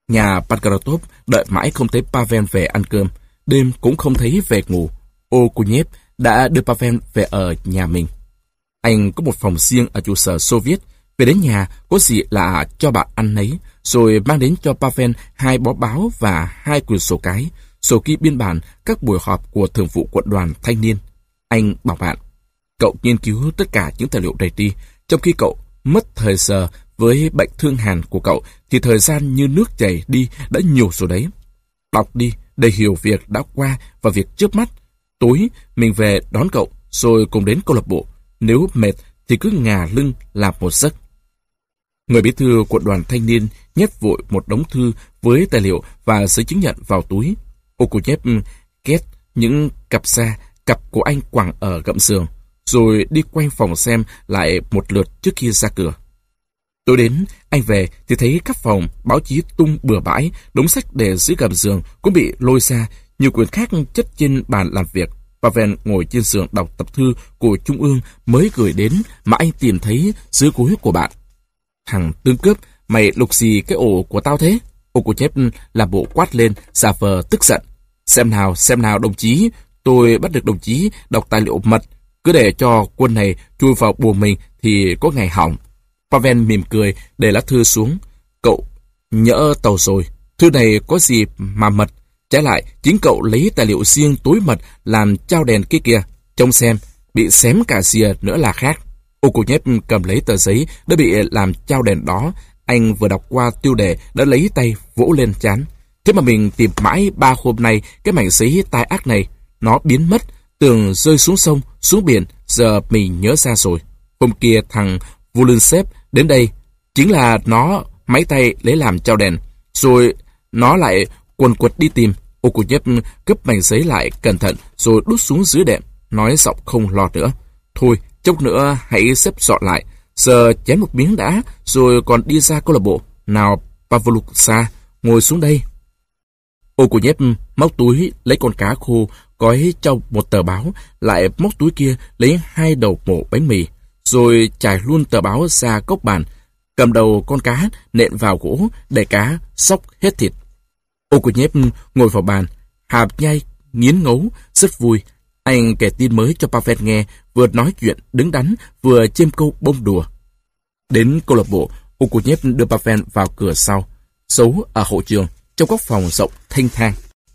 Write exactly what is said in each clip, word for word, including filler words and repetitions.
Nhà Pankratov đợi mãi không thấy Pavel về ăn cơm, đêm cũng không thấy về ngủ. Okunev đã đưa Pavel về ở nhà mình. Anh có một phòng riêng ở trụ sở Xô Viết. Về đến nhà, có gì là cho bạn ăn nấy, rồi mang đến cho Pavel hai bó báo và hai quyển sổ cái, sổ ghi biên bản các buổi họp của thường vụ quận đoàn thanh niên. Anh bảo bạn, cậu nghiên cứu tất cả những tài liệu này đi, trong khi cậu mất thời giờ với bệnh thương hàn của cậu thì thời gian như nước chảy đi đã nhiều rồi đấy. Đọc đi để hiểu việc đã qua và việc trước mắt. Tối mình về đón cậu rồi cùng đến câu lạc bộ. Nếu mệt thì cứ ngả lưng làm một giấc. Người bí thư quận đoàn thanh niên nhét vội một đống thư với tài liệu và giấy chứng nhận vào túi. Okunev ghét những cặp xa, cặp của anh quẳng ở gầm giường, rồi đi quanh phòng xem lại một lượt trước khi ra cửa. Tối đến, anh về thì thấy các phòng báo chí tung bừa bãi, đống sách để dưới gầm giường cũng bị lôi ra, nhiều quyển khác chất trên bàn làm việc. Pavel ngồi trên giường đọc tập thư của Trung ương mới gửi đến mà anh tìm thấy dưới gối của bạn. Thằng tương cướp, mày lục gì cái ổ của tao thế? Okunev làm bộ quát lên, giả vờ tức giận. Xem nào, xem nào đồng chí, tôi bắt được đồng chí đọc tài liệu mật, cứ để cho quân này chui vào buồng mình thì có ngày hỏng. Pavel mỉm cười để lá thư xuống. Cậu nhỡ tàu rồi, thư này có gì mà mật, trái lại chính cậu lấy tài liệu riêng tối mật làm trao đèn kia kìa, trông xem, bị xém cả rìa nữa là khác. Okunev cầm lấy tờ giấy đã bị làm trao đèn đó, anh vừa đọc qua tiêu đề đã lấy tay vỗ lên trán. Thế mà mình tìm mãi ba hôm nay cái mảnh giấy tai ác này, nó biến mất, tưởng rơi xuống sông, xuống biển, giờ mình nhớ ra rồi. Hôm kia thằng Volinsev đến đây, chính là nó máy tay lấy làm trao đèn, rồi nó lại quần quật đi tìm. Okunev cướp mảnh giấy lại cẩn thận rồi đút xuống dưới đệm, nói giọng không lo nữa. Thôi, chốc nữa hãy xếp dọn lại, giờ chén một miếng đã, rồi còn đi ra câu lạc bộ. Nào, Pavluksa, ngồi xuống đây. Okunev móc túi lấy con cá khô gói trong một tờ báo, lại móc túi kia lấy hai đầu mổ bánh mì, rồi trải luôn tờ báo ra góc bàn, cầm đầu con cá nện vào gỗ để cá xóc hết thịt. Okunev ngồi vào bàn, hạp nhai nghiến ngấu, rất vui. Anh kể tin mới cho Pavel nghe, vừa nói chuyện đứng đắn, vừa chêm câu bông đùa. Đến câu lạc bộ, Okunev đưa Pavel vào cửa sau, giấu ở hậu trường, trong góc phòng rộng thanh thang.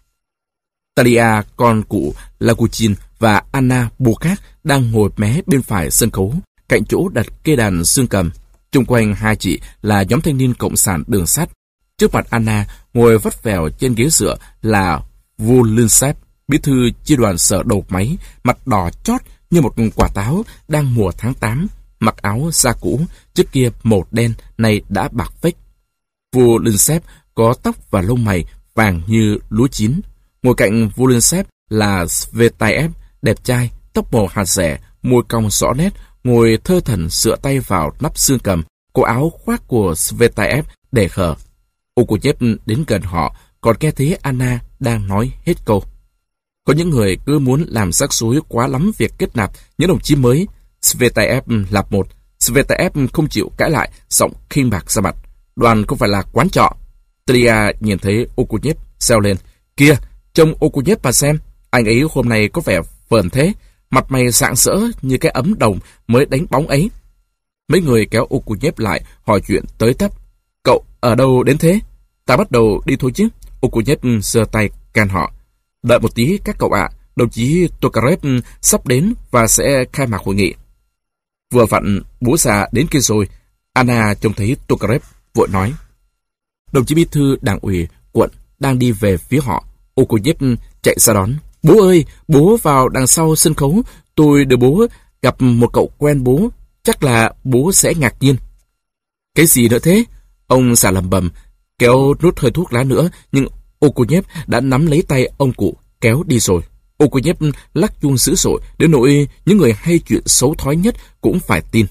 Talia, con cụ Laguchin và Anna Bukak đang ngồi mé bên phải sân khấu, cạnh chỗ đặt cây đàn dương cầm. Chung quanh hai chị là nhóm thanh niên cộng sản đường sắt. Trước mặt Anna, ngồi vắt vẻo trên ghế dựa là Volinsev, bí thư chi đoàn sở đầu máy, mặt đỏ chót như một quả táo đang mùa tháng tám, mặc áo da cũ, trước kia màu đen, nay đã bạc phếch. Volinsev có tóc và lông mày vàng như lúa chín. Ngồi cạnh Volinsev là Svetaev, đẹp trai, tóc màu hạt rẻ, môi cong rõ nét, ngồi thơ thẩn dựa tay vào nắp xương cầm, cổ áo khoác của Svetaev để khờ. Okunev đến gần họ, còn nghe thấy Anna đang nói hết câu. Có những người cứ muốn làm rắc rối quá lắm việc kết nạp những đồng chí mới. Svetaev là một. Svetaev không chịu cãi lại, giọng khinh bạc ra mặt. Đoàn không phải là quán trọ. Talia nhìn thấy Okunev reo lên. Kìa, trông Okunev mà xem, anh ấy hôm nay có vẻ phờn thế, mặt mày rạng rỡ như cái ấm đồng mới đánh bóng ấy. Mấy người kéo Okunev lại hỏi chuyện tới tấp. Cậu ở đâu đến thế? Ta bắt đầu đi thôi chứ. Okunev giơ tay can họ. Đợi một tí các cậu ạ, đồng chí Tokarev sắp đến và sẽ khai mạc hội nghị. Vừa vặn bố già đến kia rồi. Anna trông thấy Tokarev vội nói. Đồng chí bí thư đảng ủy quận đang đi về phía họ. Okunev chạy ra đón. Bố ơi, bố vào đằng sau sân khấu, tôi đưa bố gặp một cậu quen bố, chắc là bố sẽ ngạc nhiên. Cái gì nữa thế? Ông già lầm bầm, kéo nút hơi thuốc lá nữa, nhưng Okunev đã nắm lấy tay ông cụ, kéo đi rồi. Okunev lắc chuông dữ dội, đến nỗi những người hay chuyện xấu thói nhất cũng phải tin.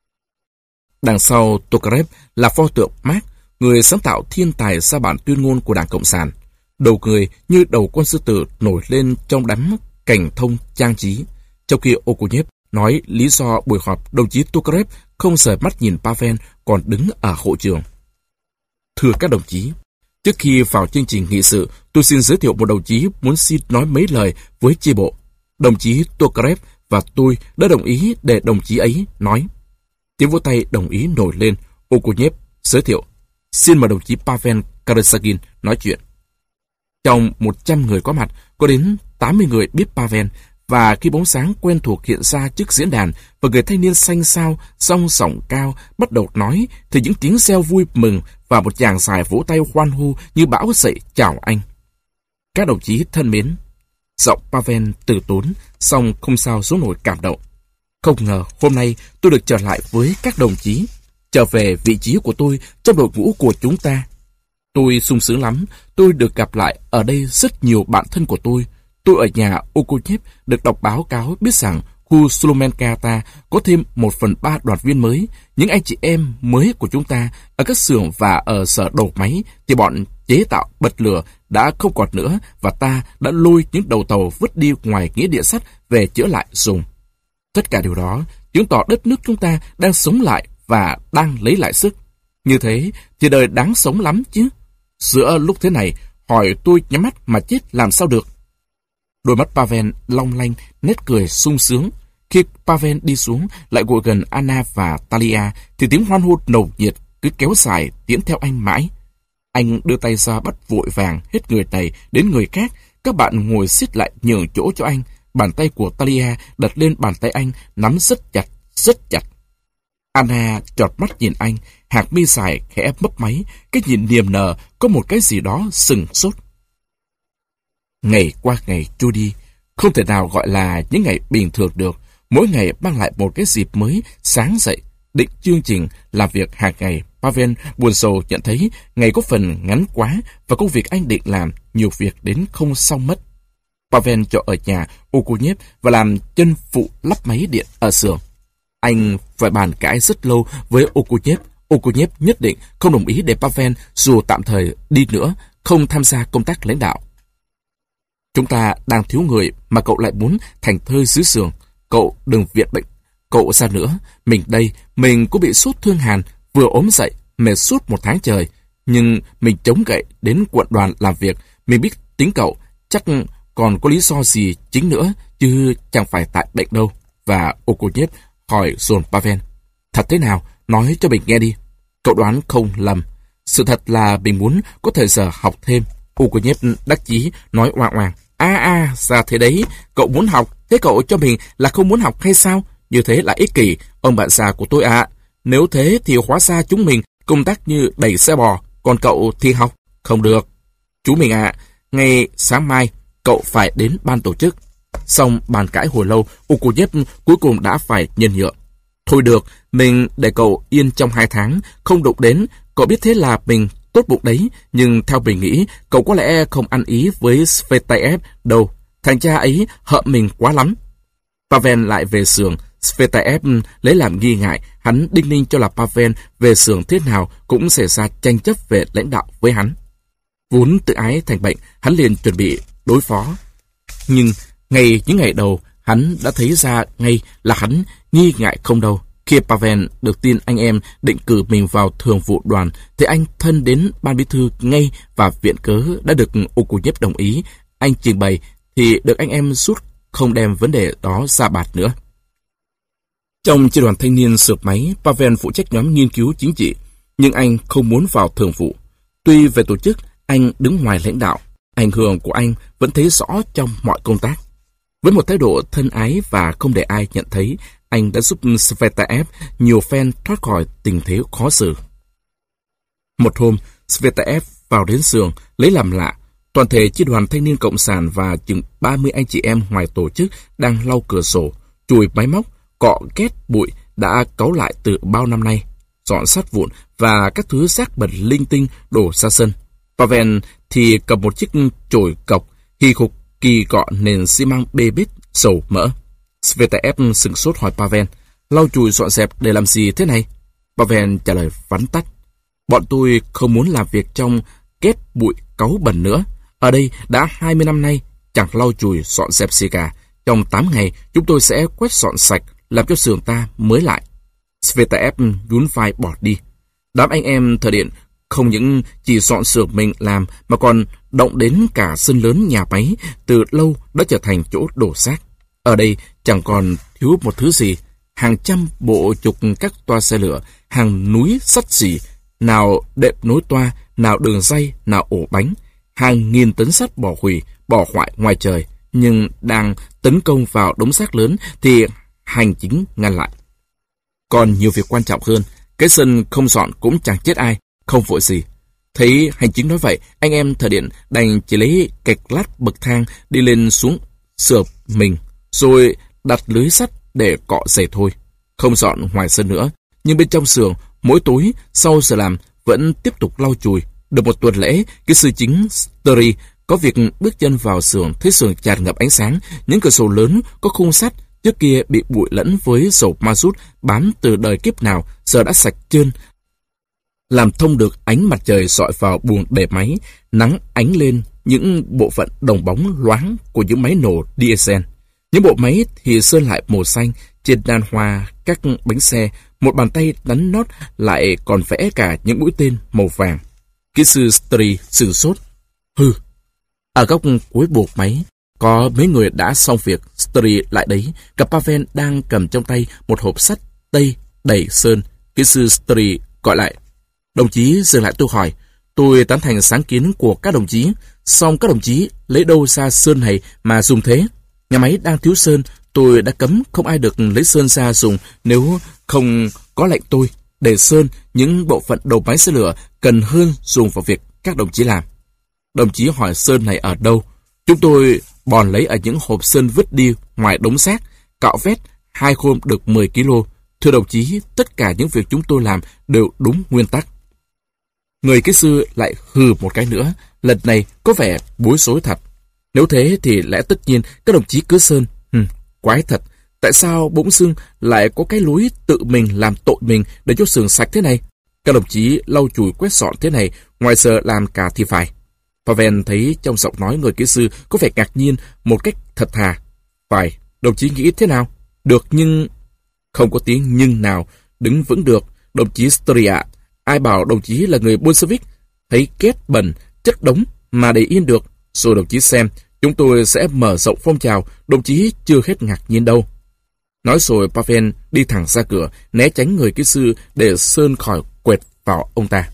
Đằng sau Tokarev là pho tượng Marx, người sáng tạo thiên tài ra bản tuyên ngôn của Đảng Cộng sản. Đầu người như đầu con sư tử nổi lên trong đám cảnh thông trang trí. Trong khi Okunev nói lý do buổi họp, đồng chí Tokarev không rời mắt nhìn Pavel còn đứng ở hội trường. Thưa các đồng chí, Trước khi vào chương trình nghị sự, tôi xin giới thiệu một đồng chí muốn xin nói mấy lời với chi bộ. Đồng chí Tokarev và tôi đã đồng ý để đồng chí ấy nói. Tiếng vỗ tay đồng ý nổi lên. Okunev giới thiệu. Xin mời đồng chí Pavel Karasagin nói chuyện. Trong một trăm người có mặt, có đến tám mươi người biết Pavel, và khi bóng sáng quen thuộc hiện ra trước diễn đàn và người thanh niên xanh xao, song sỏng cao bắt đầu nói, thì những tiếng reo vui mừng và một chàng dài vỗ tay hoan hô như bão dậy chào anh. Các đồng chí thân mến, giọng Pavel từ tốn, song không sao giấu nổi cảm động. Không ngờ hôm nay tôi được trở lại với các đồng chí, trở về vị trí của tôi trong đội ngũ của chúng ta. Tôi sung sướng lắm, tôi được gặp lại ở đây rất nhiều bạn thân của tôi. Tôi ở nhà Okunev được đọc báo cáo biết rằng khu Slomenka ta có thêm một phần ba đoàn viên mới. Những anh chị em mới của chúng ta ở các xưởng và ở sở đầu máy thì bọn chế tạo bật lửa đã không còn nữa, và ta đã lôi những đầu tàu vứt đi ngoài nghĩa địa sắt về chữa lại dùng. Tất cả điều đó chứng tỏ đất nước chúng ta đang sống lại và đang lấy lại sức. Như thế thì đời đáng sống lắm chứ. Giữa lúc thế này, hỏi tôi nhắm mắt mà chết làm sao được. Đôi mắt Pavel long lanh, nét cười sung sướng. Khi Pavel đi xuống, lại ngồi gần Anna và Talia, thì tiếng hoan hô nồng nhiệt cứ kéo dài tiến theo anh mãi. Anh đưa tay ra bắt vội vàng hết người này đến người khác. Các bạn ngồi xít lại nhường chỗ cho anh. Bàn tay của Talia đặt lên bàn tay anh, nắm rất chặt, rất chặt. Anna chọt mắt nhìn anh, hạt mi dài khẽ mấp máy, cái nhìn niềm nở có một cái gì đó sừng sốt. Ngày qua ngày trôi đi, không thể nào gọi là những ngày bình thường được. Mỗi ngày mang lại một cái dịp mới sáng dậy, định chương trình làm việc hàng ngày. Pavel buồn rầu nhận thấy ngày có phần ngắn quá và công việc anh định làm nhiều việc đến không xong mất. Pavel chọn ở nhà Okunev và làm chân phụ lắp máy điện ở xưởng. Anh phải bàn cãi rất lâu với Okunev. Okunev nhất định không đồng ý để Pavel dù tạm thời đi nữa, không tham gia công tác lãnh đạo. Chúng ta đang thiếu người mà cậu lại muốn thành thơi dưới xưởng. Cậu đừng viện bệnh. Cậu ra nữa, mình đây, mình cũng bị sốt thương hàn, vừa ốm dậy, mệt suốt một tháng trời. Nhưng mình chống gậy đến quận đoàn làm việc, mình biết tính cậu, chắc còn có lý do gì chính nữa, chứ chẳng phải tại bệnh đâu. Và Okunev hỏi dồn Pavel. Thật thế nào? Nói cho mình nghe đi. Cậu đoán không lầm. Sự thật là mình muốn có thời giờ học thêm. Okunev đắc chí nói oang oang. À à, ra thế đấy, cậu muốn học, thế cậu cho mình là không muốn học hay sao? Như thế là ích kỷ, ông bạn già của tôi ạ. À. Nếu thế thì hóa ra chúng mình công tác như đẩy xe bò, còn cậu thì học. Không được. Chú mình ạ, à, ngày sáng mai, cậu phải đến ban tổ chức. Xong bàn cãi hồi lâu, Okunev cuối cùng đã phải nhân nhượng. Thôi được, mình để cậu yên trong hai tháng, không đụng đến, cậu biết thế là mình tốt bụng đấy, nhưng theo mình nghĩ, cậu có lẽ không ăn ý với Svetaev đâu. Thằng cha ấy hận mình quá lắm. Pavel lại về xưởng. Svetaev lấy làm nghi ngại, hắn đinh ninh cho là Pavel về xưởng thế nào cũng xảy ra tranh chấp về lãnh đạo với hắn. Vốn tự ái thành bệnh, hắn liền chuẩn bị đối phó. Nhưng ngay những ngày đầu, hắn đã thấy ra ngay là hắn nghi ngại không đâu. Khi Pavel được tin anh em định cử mình vào thường vụ đoàn, thì anh thân đến ban bí thư ngay và viện cớ đã được Okunev đồng ý. Anh trình bày thì được anh em rút, không đem vấn đề đó ra bạt nữa. Trong chi đoàn thanh niên sửa máy, Pavel phụ trách nhóm nghiên cứu chính trị, nhưng anh không muốn vào thường vụ. Tuy về tổ chức, anh đứng ngoài lãnh đạo, ảnh hưởng của anh vẫn thấy rõ trong mọi công tác. Với một thái độ thân ái và không để ai nhận thấy, anh đã giúp Svetaev nhiều phen thoát khỏi tình thế khó xử. Một hôm, Svetaev vào đến xưởng lấy làm lạ. Toàn thể chi đoàn thanh niên cộng sản và chừng ba mươi anh chị em ngoài tổ chức đang lau cửa sổ, chùi máy móc, cọ két bụi đã cáu lại từ bao năm nay, dọn sắt vụn và các thứ rác bẩn linh tinh đổ ra sân. Pavel thì cầm một chiếc chổi cọc, hì khục kỳ cọ nền xi măng bê bít, dầu mỡ. Svetaev sửng sốt hỏi Pavel, lau chùi dọn dẹp để làm gì thế này? Pavel trả lời vắn tắt, bọn tôi không muốn làm việc trong két bụi cáu bẩn nữa. Ở đây đã hai mươi năm nay, chẳng lau chùi dọn dẹp gì cả. Trong tám ngày, chúng tôi sẽ quét dọn sạch, làm cho xưởng ta mới lại. Svetaev nhún vai bỏ đi. Đám anh em thợ điện Không những chỉ dọn xưởng mình làm mà còn động đến cả sân lớn nhà máy từ lâu đã trở thành chỗ đổ xác. Ở đây chẳng còn thiếu một thứ gì. Hàng trăm bộ trục các toa xe lửa, hàng núi sắt xỉ, nào đệm nối toa, nào đường ray, nào ổ bánh. Hàng nghìn tấn sắt bỏ hủy, bỏ hoại ngoài trời, nhưng đang tấn công vào đống xác lớn thì hành chính ngăn lại. Còn nhiều việc quan trọng hơn, cái sân không dọn cũng chẳng chết ai, không vội gì. Thấy hành chính nói vậy, anh em thợ điện đành chỉ lấy kẹt lát bậc thang đi lên xuống sửa mình, rồi đặt lưới sắt để cọ giày thôi. Không dọn ngoài sân nữa, nhưng bên trong xưởng, mỗi tối sau giờ làm vẫn tiếp tục lau chùi. Được một tuần lễ, cái sư chính Story có việc bước chân vào xưởng, thấy xưởng tràn ngập ánh sáng, những cửa sổ lớn có khung sắt trước kia bị bụi lẫn với dầu ma rút bám từ đời kiếp nào, giờ đã sạch trơn, làm thông được ánh mặt trời rọi vào buồng bề máy, nắng ánh lên những bộ phận đồng bóng loáng của những máy nổ diesel. Những bộ máy thì sơn lại màu xanh, trên đàn hoa các bánh xe, một bàn tay đánh nót lại còn vẽ cả những mũi tên màu vàng. Kỹ sư Story sửng sốt. Hừ. Ở góc cuối buộc máy, có mấy người đã xong việc. Story lại đấy, cặp Pavel đang cầm trong tay một hộp sắt tây đầy sơn. Kỹ sư Story gọi lại. Đồng chí dừng lại, tôi hỏi. Tôi tán thành sáng kiến của các đồng chí, song các đồng chí lấy đâu ra sơn này mà dùng thế? Nhà máy đang thiếu sơn, tôi đã cấm không ai được lấy sơn ra dùng nếu không có lệnh tôi. Để sơn, những bộ phận đầu máy xe lửa cần hơn dùng vào việc các đồng chí làm. Đồng chí hỏi sơn này ở đâu? Chúng tôi bòn lấy ở những hộp sơn vứt đi ngoài đống xác, cạo vét, hai khôm được mười ki lô. Thưa đồng chí, tất cả những việc chúng tôi làm đều đúng nguyên tắc. Người kỹ sư lại hừ một cái nữa, lần này có vẻ bối rối thật. Nếu thế thì lẽ tất nhiên các đồng chí cứ sơn. Hừm, quái thật, tại sao bỗng dưng lại có cái lối tự mình làm tội mình để cho xưởng sạch thế này? Các đồng chí lau chùi quét dọn thế này, ngoài giờ làm cả thì phải. Pavel thấy trong giọng nói người kỹ sư có vẻ ngạc nhiên một cách thật thà. Phải, đồng chí nghĩ thế nào? Được nhưng... Không có tiếng nhưng nào đứng vững được. Đồng chí Story ạ, ai bảo đồng chí là người Bolshevik? Thấy kết bẩn, chất đống mà để yên được. Rồi đồng chí xem, chúng tôi sẽ mở rộng phong trào, đồng chí chưa hết ngạc nhiên đâu. Nói rồi Pavel đi thẳng ra cửa, né tránh người kỹ sư để sơn khỏi quệt vào ông ta.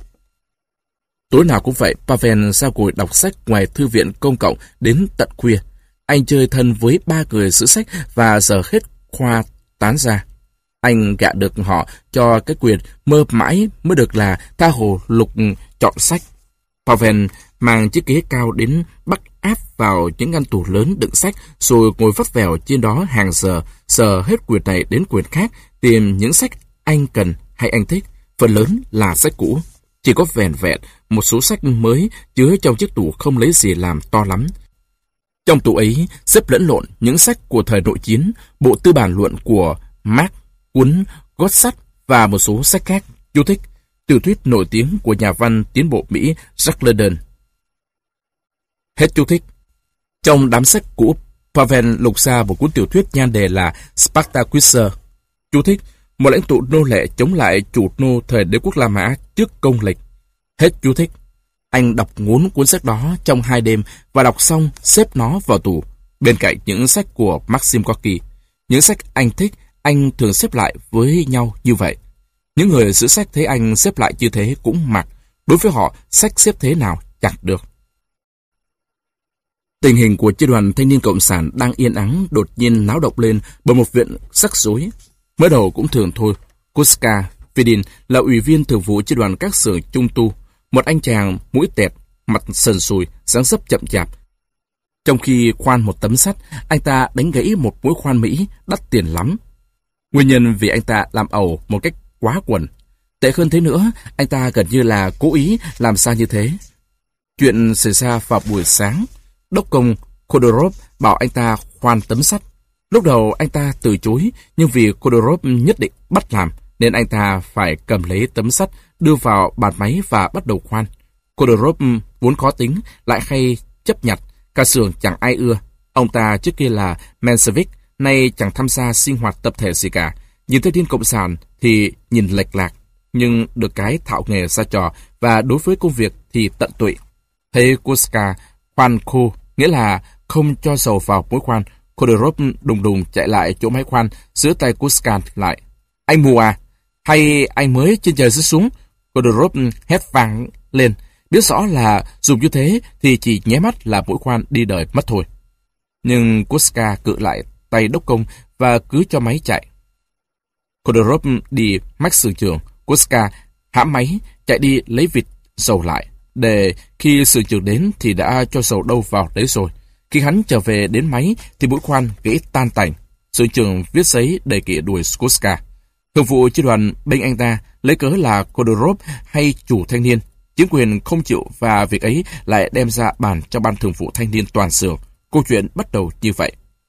Tối nào cũng vậy, Pavel ra ngồi đọc sách ngoài thư viện công cộng đến tận khuya. Anh chơi thân với ba người giữ sách và giờ hết khoa tán ra. Anh gạ được họ cho cái quyền mơ mãi mới được là tha hồ lục chọn sách. Pavel mang chiếc ghế cao đến bắt áp vào những ngăn tủ lớn đựng sách, rồi ngồi vắt vẻo trên đó hàng giờ, sờ hết quyển này đến quyển khác, tìm những sách anh cần hay anh thích. Phần lớn là sách cũ, chỉ có vẻn vẹn một số sách mới chứa trong chiếc tủ không lấy gì làm to lắm. Trong tủ ấy xếp lẫn lộn những sách của thời nội chiến, bộ tư bản luận của Marx, cuốn Gót sắt và một số sách khác. Chú thích: tiểu thuyết nổi tiếng của nhà văn tiến bộ Mỹ Jack London. Hết chú thích. Trong đám sách cũ, Pavel lục ra một cuốn tiểu thuyết nhan đề là Spartakuser. Chú thích: một lãnh tụ nô lệ chống lại chủ nô thời đế quốc La Mã trước công lịch. Hết chú thích. Anh đọc ngốn cuốn sách đó trong hai đêm và đọc xong xếp nó vào tủ, bên cạnh những sách của Maxim Gorky. Những sách anh thích, anh thường xếp lại với nhau như vậy. Những người giữ sách thấy anh xếp lại như thế cũng mặc. Đối với họ, sách xếp thế nào chẳng được. Tình hình của chi đoàn Thanh niên Cộng sản đang yên ắng đột nhiên náo động lên bởi một viện rắc rối. Mới đầu cũng thường thôi. Kuska Vidin là ủy viên thường vụ chi đoàn các xưởng trung tu, một anh chàng mũi tẹt, mặt sần sùi, dáng dấp chậm chạp. Trong khi khoan một tấm sắt, anh ta đánh gãy một mũi khoan Mỹ đắt tiền lắm. Nguyên nhân vì anh ta làm ẩu một cách quá quần. Tệ hơn thế nữa, anh ta gần như là cố ý làm sao như thế. Chuyện xảy ra vào buổi sáng, đốc công Khodorov bảo anh ta khoan tấm sắt. Lúc đầu anh ta từ chối, nhưng vì Khodorov nhất định bắt làm, nên anh ta phải cầm lấy tấm sắt, đưa vào bàn máy và bắt đầu khoan. Khodorov vốn khó tính, lại hay chấp nhặt, cả xưởng chẳng ai ưa. Ông ta trước kia là Menshevik, nay chẳng tham gia sinh hoạt tập thể gì cả. Nhìn thấy Thiên Cộng sản thì nhìn lệch lạc, nhưng được cái thạo nghề ra trò và đối với công việc thì tận tụy. Thấy Kuska khoan khô, nghĩa là không cho dầu vào mũi khoan, Khodorov đùng đùng chạy lại chỗ máy khoan, giữ tay Kuska lại. Anh mù à? Hay anh mới trên trời rớt xuống? Khodorov hét vang lên, biết rõ là dùng như thế thì chỉ nháy mắt là mũi khoan đi đời mất thôi. Nhưng Kuska cự lại tay đốc công và cứ cho máy chạy. Khodorov đi mách xưởng trưởng, Kuska hãm máy chạy đi lấy vịt dầu lại, để khi xưởng trưởng đến thì đã cho dầu đâu vào đấy rồi. Khi hắn trở về đến máy thì mũi khoan gãy tan tành. Xưởng trưởng viết giấy đề nghị đuổi Kuska. Thường vụ chi đoàn bênh anh ta lấy cớ là Khodorov hay chủ thanh niên. Chính quyền không chịu và việc ấy lại đem ra bàn cho ban thường vụ thanh niên toàn xưởng. Câu chuyện bắt đầu như vậy.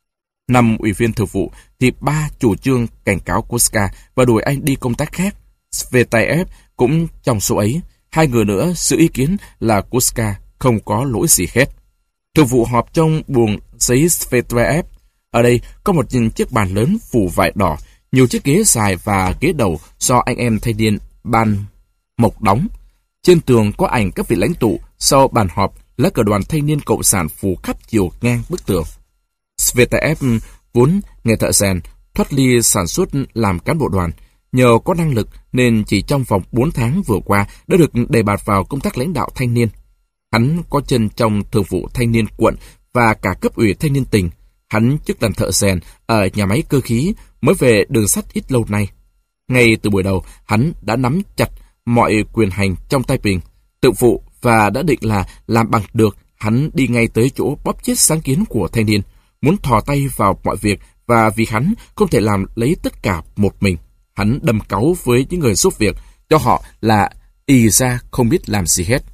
Năm ủy viên thường vụ thì ba chủ trương cảnh cáo Kuska và đuổi anh đi công tác khác. Svetaev cũng trong số ấy. Hai người nữa giữ ý kiến là Kuska không có lỗi gì hết. Thường vụ họp trong buồng giấy Svetaev. Ở đây có một chiếc bàn lớn phủ vải đỏ, nhiều chiếc ghế dài và ghế đầu do anh em thanh niên ban mộc đóng. Trên tường có ảnh các vị lãnh tụ. Sau bàn họp, lá cờ đoàn thanh niên cộng sản phủ khắp chiều ngang bức tường. Svetaev vốn nghề thợ rèn, thoát ly sản xuất làm cán bộ đoàn. Nhờ có năng lực nên chỉ trong vòng bốn tháng vừa qua đã được đề bạt vào công tác lãnh đạo thanh niên. Hắn có chân trong thường vụ thanh niên quận và cả cấp ủy thanh niên tỉnh. Hắn chức làm thợ rèn ở nhà máy cơ khí, mới về đường sắt ít lâu nay. Ngay từ buổi đầu, hắn đã nắm chặt mọi quyền hành trong tay mình, tự phụ và đã định là làm bằng được. Hắn đi ngay tới chỗ bóp chết sáng kiến của thanh niên, muốn thò tay vào mọi việc, và vì hắn không thể làm lấy tất cả một mình. Hắn đâm cáu với những người giúp việc, cho họ là ì ra không biết làm gì hết.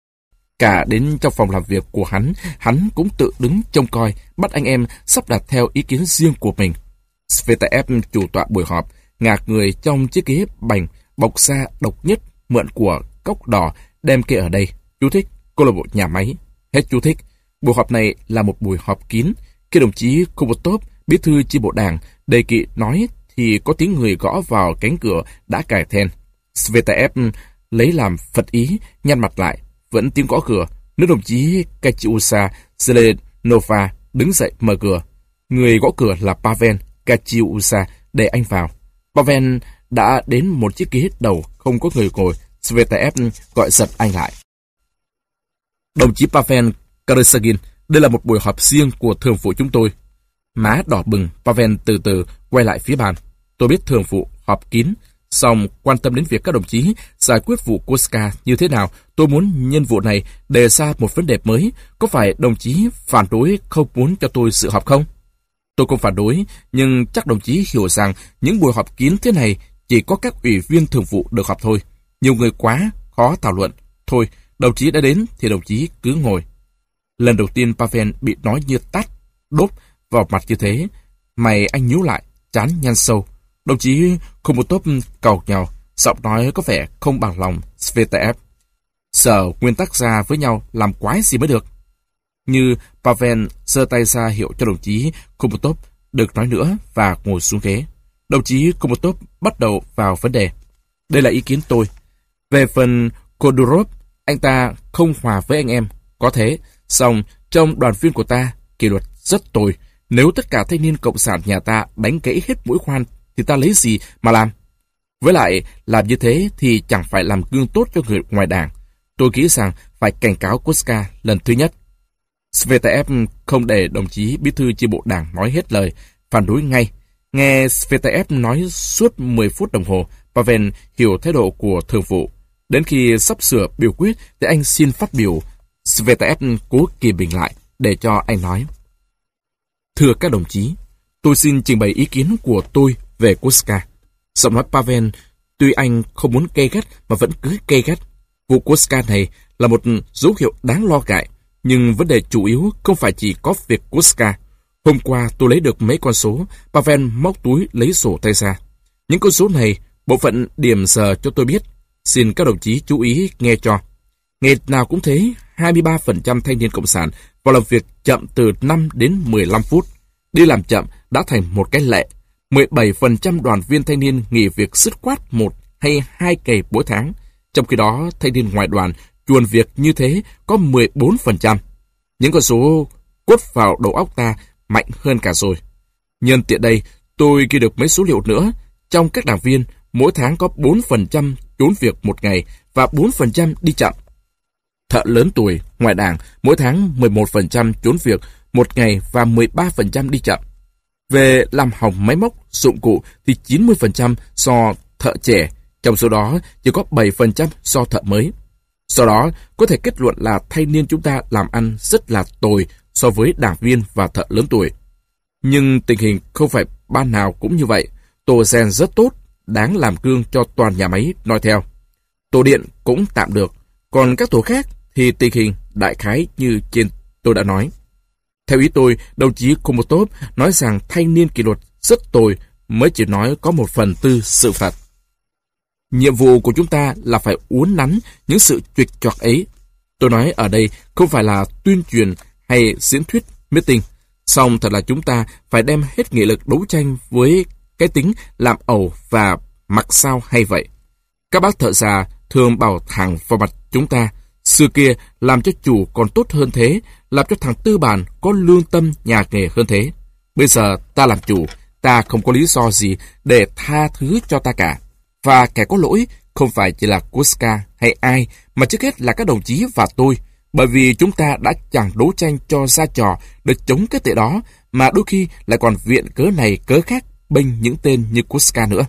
Cả đến trong phòng làm việc của hắn, hắn cũng tự đứng trông coi, bắt anh em sắp đặt theo ý kiến riêng của mình. Svetaev chủ tọa buổi họp, ngạc người trong chiếc ghế bành, bọc da độc nhất, mượn của cốc đỏ, đem kê ở đây. Chú thích, câu lạc bộ nhà máy. Hết chú thích. Buổi họp này là một buổi họp kín. Khi đồng chí Kubotov, bí thư chi bộ đảng, đề nghị nói thì có tiếng người gõ vào cánh cửa đã cài then. Svetaev lấy làm phật ý, nhăn mặt lại. Vẫn tiếng gõ cửa. Nữ đồng chí Katyusha Zelenova đứng dậy mở cửa. Người gõ cửa là Pavel Katyusha, để anh vào. Pavel đã đến một chiếc ghế đầu không có người ngồi. Svetaev gọi giật anh lại. Đồng chí Pavel Karasagin, đây là một buổi họp riêng của thường vụ chúng tôi. Má đỏ bừng, Pavel từ từ quay lại phía bàn. Tôi biết thường vụ họp kín, song quan tâm đến việc các đồng chí giải quyết vụ Kuska như thế nào. Tôi muốn nhân vụ này đề ra một vấn đề mới. Có phải đồng chí phản đối không muốn cho tôi dự họp không? Tôi không phản đối, nhưng chắc đồng chí hiểu rằng những buổi họp kín thế này chỉ có các ủy viên thường vụ được họp thôi. Nhiều người quá, khó thảo luận. Thôi, đồng chí đã đến thì đồng chí cứ ngồi. Lần đầu tiên Pavel bị nói như tát, đốt vào mặt như thế. Mày anh nhíu lại, trán nhăn sâu. Đồng chí Kubotov cầu nhau, giọng nói có vẻ không bằng lòng Svetaev. Sở nguyên tắc ra với nhau làm quái gì mới được. Như Pavel giơ tay ra hiệu cho đồng chí Kubotov được nói nữa và ngồi xuống ghế. Đồng chí Kubotov bắt đầu vào vấn đề. Đây là ý kiến tôi. Về phần Khodorov, anh ta không hòa với anh em. Có thế, song trong đoàn viên của ta, kỷ luật rất tồi. Nếu tất cả thanh niên cộng sản nhà ta đánh gãy hết mũi khoan, thì ta lấy gì mà làm? Với lại, làm như thế thì chẳng phải làm gương tốt cho người ngoài đảng. Tôi nghĩ rằng phải cảnh cáo Kuska lần thứ nhất. Svetaev không để đồng chí bí thư chi bộ đảng nói hết lời, phản đối ngay. Nghe Svetaev nói suốt mười phút đồng hồ, Pavel hiểu thái độ của thường vụ. Đến khi sắp sửa biểu quyết thì anh xin phát biểu. Svetaev cố kìm bình lại để cho anh nói. Thưa các đồng chí, tôi xin trình bày ý kiến của tôi về Kuska. Giọng nói Pavel, tuy anh không muốn gay gắt mà vẫn cứ gay gắt. Vụ Kuska này là một dấu hiệu đáng lo ngại, nhưng vấn đề chủ yếu không phải chỉ có việc Kuska. Hôm qua tôi lấy được mấy con số, Pavel móc túi lấy sổ tay ra. Những con số này, bộ phận điểm giờ cho tôi biết. Xin các đồng chí chú ý nghe cho. Ngày nào cũng thế, hai mươi ba phần trăm thanh niên cộng sản vào làm việc chậm từ năm đến mười lăm phút. Đi làm chậm đã thành một cái lệ. mười bảy phần trăm đoàn viên thanh niên nghỉ việc dứt khoát một hay hai ngày mỗi tháng. Trong khi đó, thanh niên ngoài đoàn chuồn việc như thế có mười bốn phần trăm. Những con số quất vào đầu óc ta mạnh hơn cả rồi. Nhân tiện đây, tôi ghi được mấy số liệu nữa. Trong các đảng viên, mỗi tháng có bốn phần trăm trốn việc một ngày và bốn phần trăm đi chậm. Thợ lớn tuổi, ngoài đảng, mỗi tháng mười một phần trăm trốn việc một ngày và mười ba phần trăm đi chậm. Về làm hỏng máy móc, dụng cụ thì chín mươi phần trăm do thợ trẻ, trong số đó chỉ có bảy phần trăm do thợ mới. Do đó, có thể kết luận là thanh niên chúng ta làm ăn rất là tồi so với đảng viên và thợ lớn tuổi. Nhưng tình hình không phải ban nào cũng như vậy. Tổ rèn rất tốt, đáng làm gương cho toàn nhà máy noi theo. Tổ điện cũng tạm được, còn các tổ khác thì tình hình đại khái như trên tôi đã nói. Theo ý tôi, đồng chí Komotov nói rằng thanh niên kỷ luật rất tồi mới chỉ nói có một phần tư sự thật. Nhiệm vụ của chúng ta là phải uốn nắn những sự chệch choạc ấy. Tôi nói ở đây không phải là tuyên truyền hay diễn thuyết meeting, song thật là chúng ta phải đem hết nghị lực đấu tranh với cái tính làm ẩu và mặc sao hay vậy. Các bác thợ già thường bảo thẳng vào mặt chúng ta, xưa kia làm cho chủ còn tốt hơn thế, làm cho thằng tư bản có lương tâm nhà nghề hơn thế. Bây giờ ta làm chủ, ta không có lý do gì để tha thứ cho ta cả. Và kẻ có lỗi không phải chỉ là Kuska hay ai, mà trước hết là các đồng chí và tôi, bởi vì chúng ta đã chẳng đấu tranh cho ra trò để chống cái tệ đó, mà đôi khi lại còn viện cớ này cớ khác bênh những tên như Kuska nữa.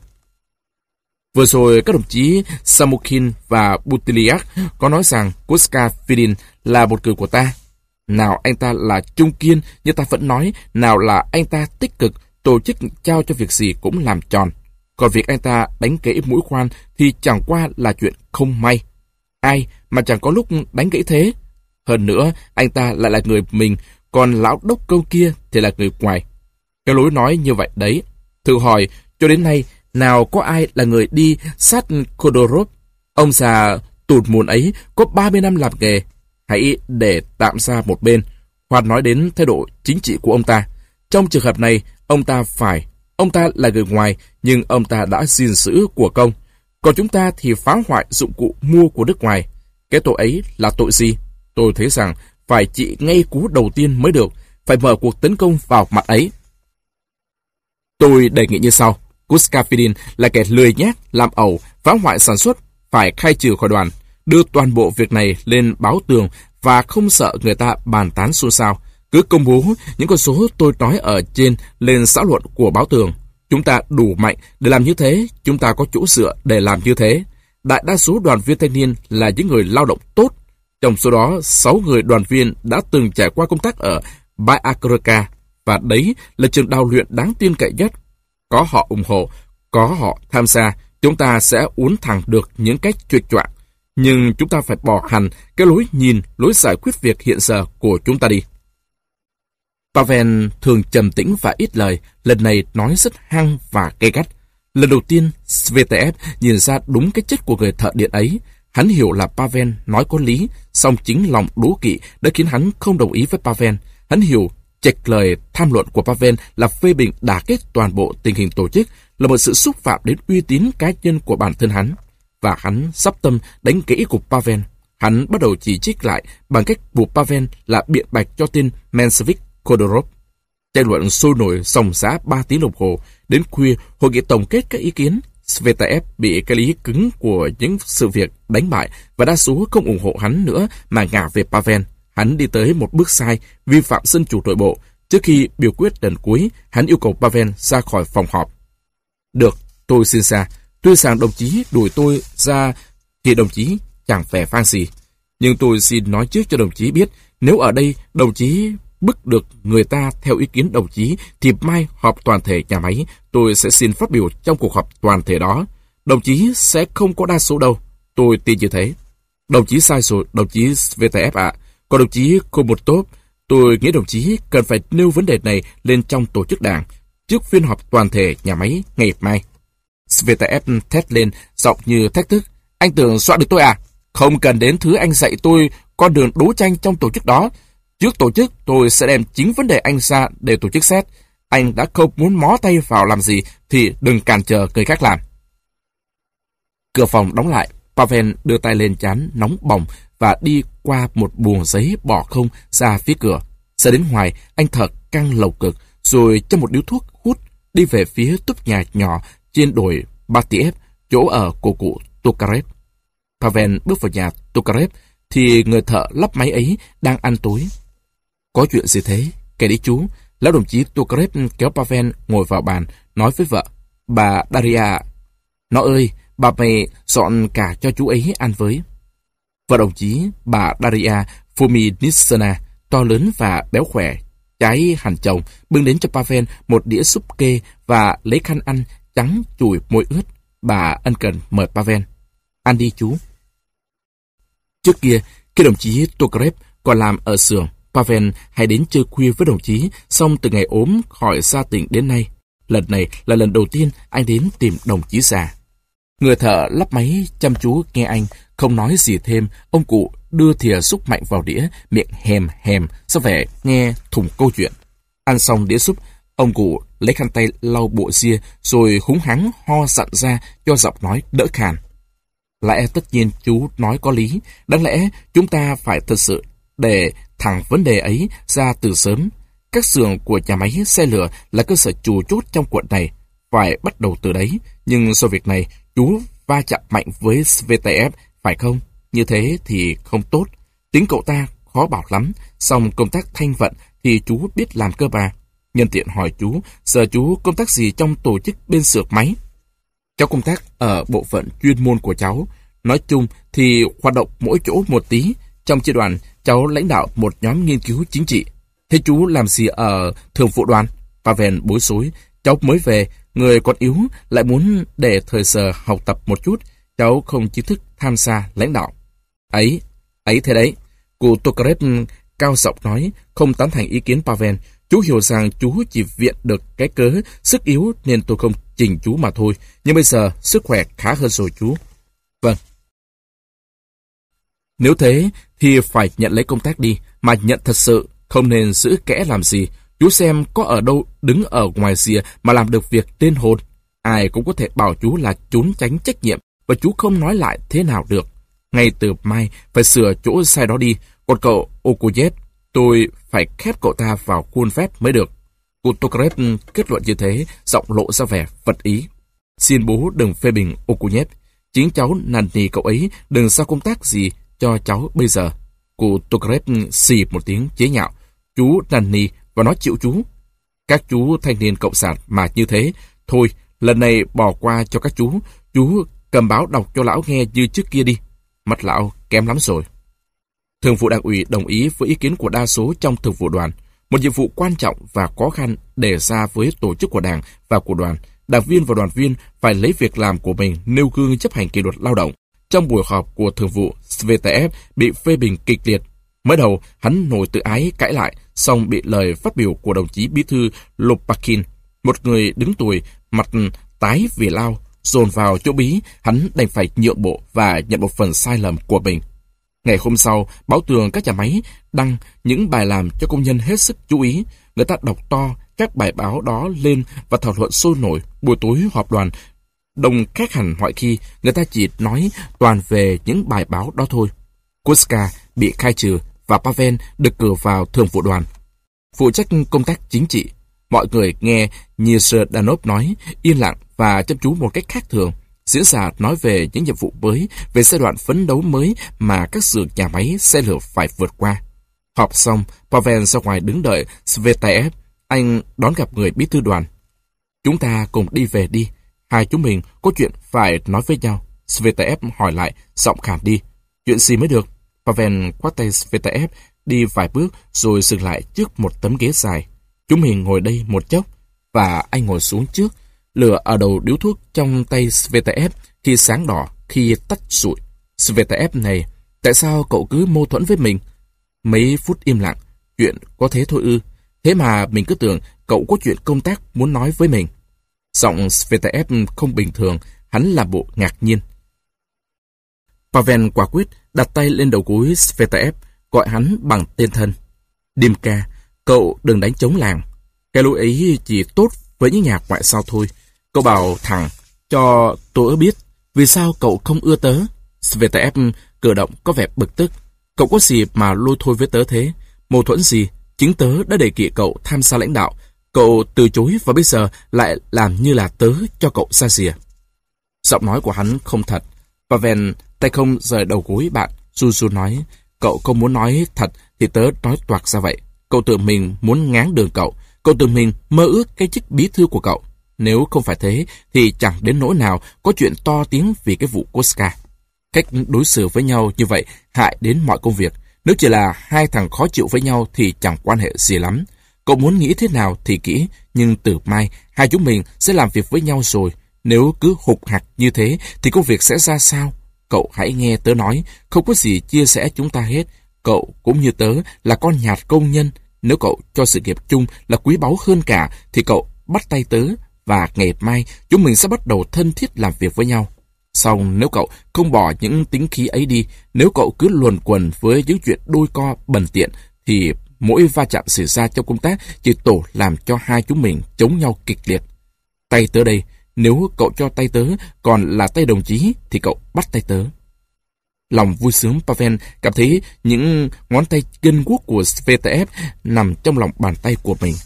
Vừa rồi các đồng chí Samokhin và Butiliak có nói rằng Kuska Fidin là một cử của ta. Nào anh ta là trung kiên như ta vẫn nói, nào là anh ta tích cực, tổ chức trao cho việc gì cũng làm tròn. Còn việc anh ta đánh gãy mũi khoan thì chẳng qua là chuyện không may. Ai mà chẳng có lúc đánh gãy thế. Hơn nữa, anh ta lại là người mình, còn lão đốc câu kia thì là người ngoài. Cái lối nói như vậy đấy. Thử hỏi, cho đến nay, nào có ai là người đi sát Khodorov? Ông già tụt mùn ấy có ba mươi năm làm nghề. Hãy để tạm ra một bên, hoặc nói đến thái độ chính trị của ông ta. Trong trường hợp này, ông ta phải, ông ta là người ngoài, nhưng ông ta đã gìn giữ của công. Còn chúng ta thì phá hoại dụng cụ mua của nước ngoài. Cái tội ấy là tội gì? Tôi thấy rằng phải trị ngay cú đầu tiên mới được, phải mở cuộc tấn công vào mặt ấy. Tôi đề nghị như sau. Kuska Fidin là kẻ lười nhác, làm ẩu, phá hoại sản xuất, phải khai trừ khỏi đoàn, đưa toàn bộ việc này lên báo tường và không sợ người ta bàn tán xôn xao. Cứ công bố những con số tôi nói ở trên lên xã luận của báo tường. Chúng ta đủ mạnh để làm như thế, chúng ta có chỗ dựa để làm như thế. Đại đa số đoàn viên thanh niên là những người lao động tốt. Trong số đó, sáu người đoàn viên đã từng trải qua công tác ở Byakrovka, và đấy là trường đào luyện đáng tin cậy nhất. Có họ ủng hộ, có họ tham gia, chúng ta sẽ uốn thẳng được những cách chệch choạng. Nhưng chúng ta phải bỏ hẳn cái lối nhìn, lối giải quyết việc hiện giờ của chúng ta đi. Pavel thường trầm tĩnh và ít lời, lần này nói rất hăng và gay gắt. Lần đầu tiên, Svetaev nhìn ra đúng cái chất của người thợ điện ấy. Hắn hiểu là Pavel nói có lý, song chính lòng đố kỵ đã khiến hắn không đồng ý với Pavel. Hắn hiểu chệch lời tham luận của Pavel là phê bình đả kích toàn bộ tình hình tổ chức, là một sự xúc phạm đến uy tín cá nhân của bản thân hắn. Và hắn sắp tâm đánh gãy của Pavel. Hắn bắt đầu chỉ trích lại bằng cách buộc Pavel là biện bạch cho tên Menshevik Khodorov. Tranh luận sôi nổi sòng giá ba tiếng đồng hồ. Đến khuya, hội nghị tổng kết các ý kiến. Svetaev bị cái lý cứng của những sự việc đánh bại và đa số không ủng hộ hắn nữa mà ngả về Pavel. Hắn đi tới một bước sai, vi phạm dân chủ nội bộ. Trước khi biểu quyết lần cuối, hắn yêu cầu Pavel ra khỏi phòng họp. Được, tôi xin ra. Tuy rằng đồng chí đuổi tôi ra thì đồng chí chẳng vẻ vang gì. Nhưng tôi xin nói trước cho đồng chí biết, nếu ở đây đồng chí bức được người ta theo ý kiến đồng chí, thì mai họp toàn thể nhà máy, tôi sẽ xin phát biểu trong cuộc họp toàn thể đó. Đồng chí sẽ không có đa số đâu, tôi tin như thế. Đồng chí sai rồi, đồng chí Svetaev ạ. Còn đồng chí Komotov, tôi nghĩ đồng chí cần phải nêu vấn đề này lên trong tổ chức đảng, trước phiên họp toàn thể nhà máy ngày mai. Svetaev thét lên, giọng như thách thức. Anh tưởng soạn được tôi à? Không cần đến thứ anh dạy tôi con đường đấu tranh trong tổ chức đó. Trước tổ chức, tôi sẽ đem chính vấn đề anh ra để tổ chức xét. Anh đã không muốn mó tay vào làm gì thì đừng cản trở người khác làm. Cửa phòng đóng lại. Pavel đưa tay lên trán nóng bỏng và đi qua một buồng giấy bỏ không ra phía cửa. Ra đến ngoài, anh thở căng lầu cực, rồi cho một điếu thuốc hút đi về phía túp nhà nhỏ trên đồi Batiev, chỗ ở của cụ Tokarev. Pavel bước vào nhà Tokarev thì người thợ lắp máy ấy đang ăn tối. Có chuyện gì thế? Kể đi chú. Lão đồng chí Tokarev kéo Pavel ngồi vào bàn, nói với vợ, bà Daria, nó ơi, bà mày dọn cả cho chú ấy ăn với. Vợ đồng chí, bà Daria Fominitsina, to lớn và béo khỏe, trái hẳn chồng, bưng đến cho Pavel một đĩa súp kê và lấy khăn ăn trắng chùi môi ướt. Bà ân cần mời Pavel. Ăn đi chú. Trước kia, khi đồng chí Tokarev còn làm ở xưởng, Pavel hay đến chơi khuya với đồng chí, xong từ ngày ốm khỏi ra tỉnh đến nay. Lần này là lần đầu tiên anh đến tìm đồng chí già. Người thợ lắp máy chăm chú nghe anh, không nói gì thêm. Ông cụ đưa thìa súp mạnh vào đĩa, miệng hèm hèm, sao vẻ nghe thùng câu chuyện. Ăn xong đĩa súp, ông cụ lấy khăn tay lau bộ ria, rồi húng hắng ho dặn ra cho giọng nói đỡ khàn. Lẽ tất nhiên chú nói có lý, đáng lẽ chúng ta phải thật sự để thẳng vấn đề ấy ra từ sớm. Các xưởng của nhà máy xe lửa là cơ sở chủ chốt trong quận này, phải bắt đầu từ đấy. Nhưng sau việc này, chú va chạm mạnh với Svetaev, phải không? Như thế thì không tốt. Tính cậu ta khó bảo lắm, song công tác thanh vận thì chú biết làm cơ mà. Nhân tiện hỏi chú, giờ chú công tác gì trong tổ chức bên xưởng máy? Cháu công tác ở bộ phận chuyên môn của cháu. Nói chung thì hoạt động mỗi chỗ một tí. Trong chi đoàn, cháu lãnh đạo một nhóm nghiên cứu chính trị. Thế chú làm gì ở thường vụ đoàn? Pavel bối rối. Cháu mới về, người còn yếu, lại muốn để thời giờ học tập một chút. Cháu không chính thức tham gia lãnh đạo. Ấy, ấy thế đấy. Cụ Tokarev cao giọng nói, không tán thành ý kiến Pavel. Chú hiểu rằng chú chỉ viện được cái cớ sức yếu nên tôi không trình chú mà thôi. Nhưng bây giờ sức khỏe khá hơn rồi chú. Vâng. Nếu thế thì phải nhận lấy công tác đi, mà nhận thật sự, không nên giữ kẽ làm gì. Chú xem có ở đâu đứng ở ngoài rìa mà làm được việc tên hồn. Ai cũng có thể bảo chú là trốn tránh trách nhiệm, và chú không nói lại thế nào được. Ngay từ mai phải sửa chỗ sai đó đi. Còn cậu Okuyev, tôi phải khép cậu ta vào khuôn phép mới được. Cụ Tokarev kết luận như thế, giọng lộ ra vẻ vật ý. Xin bố đừng phê bình Okuyev. Chính cháu năn nỉ cậu ấy đừng giao công tác gì cho cháu bây giờ. Cụ Tokarev xì một tiếng chế nhạo. Chú năn nỉ và nó chịu chú. Các chú thanh niên cộng sản mà như thế. Thôi, lần này bỏ qua cho các chú. Chú cầm báo đọc cho lão nghe như trước kia đi. Mặt lão kém lắm rồi. Thường vụ Đảng ủy đồng ý với ý kiến của đa số trong thường vụ đoàn. Một nhiệm vụ quan trọng và khó khăn đề ra với tổ chức của Đảng và của đoàn. Đảng viên và đoàn viên phải lấy việc làm của mình nêu gương chấp hành kỷ luật lao động. Trong buổi họp của thường vụ, Svetaev bị phê bình kịch liệt. Mới đầu, hắn nổi tự ái cãi lại, xong bị lời phát biểu của đồng chí bí thư Lopakin, một người đứng tuổi, mặt tái vì lao, dồn vào chỗ bí, hắn đành phải nhượng bộ và nhận một phần sai lầm của mình. Ngày hôm sau, báo tường các nhà máy đăng những bài làm cho công nhân hết sức chú ý. Người ta đọc to các bài báo đó lên và thảo luận sôi nổi. Buổi tối họp đoàn đông khác hẳn mọi khi, người ta chỉ nói toàn về những bài báo đó thôi. Kuska bị khai trừ và Pavel được cử vào thường vụ đoàn, phụ trách công tác chính trị. Mọi người nghe Nizhdanov nói yên lặng và chăm chú một cách khác thường. Diễn giả nói về những nhiệm vụ mới, về giai đoạn phấn đấu mới mà các xưởng nhà máy xe lửa phải vượt qua. Họp xong, Pavel ra ngoài đứng đợi Svetaev. Anh đón gặp người bí thư đoàn. Chúng ta cùng đi về đi. Hai chúng mình có chuyện phải nói với nhau. Svetaev hỏi lại, giọng khàn đi. Chuyện gì mới được? Pavel khoác tay Svetaev đi vài bước rồi dừng lại trước một tấm ghế dài. Chúng mình ngồi đây một chốc, và anh ngồi xuống trước. Lửa ở đầu điếu thuốc trong tay Svetaev khi sáng đỏ, khi tắt rụi. Svetaev này, tại sao cậu cứ mâu thuẫn với mình? Mấy phút im lặng, chuyện có thế thôi ư? Thế mà mình cứ tưởng cậu có chuyện công tác muốn nói với mình. Giọng Svetaev không bình thường, hắn làm bộ ngạc nhiên. Pavel quả quyết đặt tay lên đầu gối Svetaev, gọi hắn bằng tên thân. Dimka, cậu đừng đánh trống làng. Cái lối ấy chỉ tốt với những nhà ngoại giao thôi. Cậu bảo thẳng cho tôi biết vì sao cậu không ưa tớ. Svetaev cử động có vẻ bực tức. Cậu có gì mà lôi thôi với tớ thế? Mâu thuẫn gì? Chính tớ đã đề nghị cậu tham gia lãnh đạo. Cậu từ chối và bây giờ lại làm như là tớ cho cậu ra rìa. Giọng nói của hắn không thật. Pavel tay không rời đầu gối bạn. Juju nói, cậu không muốn nói thật thì tớ nói toạc ra vậy. Cậu tự mình muốn ngáng đường cậu. Cậu tự mình mơ ước cái chức bí thư của cậu. Nếu không phải thế thì chẳng đến nỗi nào có chuyện to tiếng vì cái vụ Koska. Cách đối xử với nhau như vậy hại đến mọi công việc. Nếu chỉ là hai thằng khó chịu với nhau thì chẳng quan hệ gì lắm. Cậu muốn nghĩ thế nào thì kỹ, nhưng từ mai hai chúng mình sẽ làm việc với nhau rồi. Nếu cứ hụt hặc như thế thì công việc sẽ ra sao? Cậu hãy nghe tớ nói, không có gì chia sẻ chúng ta hết. Cậu cũng như tớ là con nhạt công nhân. Nếu cậu cho sự nghiệp chung là quý báu hơn cả thì cậu bắt tay tớ và ngày mai chúng mình sẽ bắt đầu thân thiết làm việc với nhau. Xong nếu cậu không bỏ những tính khí ấy đi, nếu cậu cứ luồn quần với những chuyện đôi co bần tiện thì mỗi va chạm xảy ra trong công tác chỉ tổ làm cho hai chúng mình chống nhau kịch liệt. Tay tớ đây, nếu cậu cho tay tớ còn là tay đồng chí thì cậu bắt tay tớ. Lòng vui sướng Pavel cảm thấy những ngón tay gân guốc của Svetaev nằm trong lòng bàn tay của mình.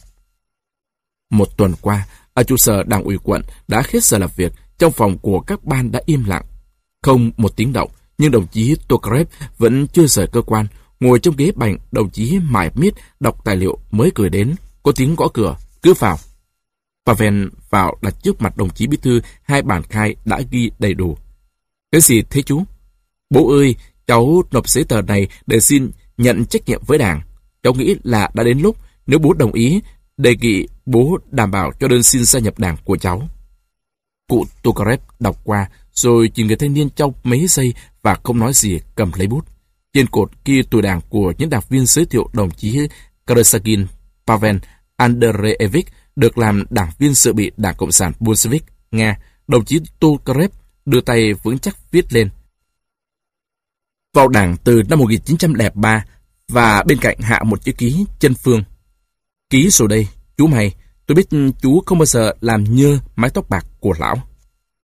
Một tuần qua, ở trụ sở đảng ủy quận đã hết giờ làm việc, trong phòng của các ban đã im lặng. Không một tiếng động, nhưng đồng chí Tokarev vẫn chưa rời cơ quan. Ngồi trong ghế bành, đồng chí mải miết đọc tài liệu mới gửi đến. Có tiếng gõ cửa, cứ vào. Pavel vào đặt trước mặt đồng chí bí thư hai bản khai đã ghi đầy đủ. Cái gì thế chú? Bố ơi, cháu nộp giấy tờ này để xin nhận trách nhiệm với đảng. Cháu nghĩ là đã đến lúc, nếu bố đồng ý, đề nghị bố đảm bảo cho đơn xin gia nhập đảng của cháu. Cụ Tokarev đọc qua, rồi nhìn người thanh niên trong mấy giây và không nói gì, cầm lấy bút. Trên cột ghi tuổi đảng của những đảng viên giới thiệu đồng chí Karasagin Pavel Andreevich được làm đảng viên dự bị Đảng Cộng sản Bolshevik Nga. Đồng chí Tokarev đưa tay vững chắc viết lên: vào đảng từ năm một nghìn chín trăm lẻ ba, và bên cạnh hạ một chữ ký chân phương. Ký rồi đây, chú mày, tôi biết chú không bao giờ làm nhơ mái tóc bạc của lão.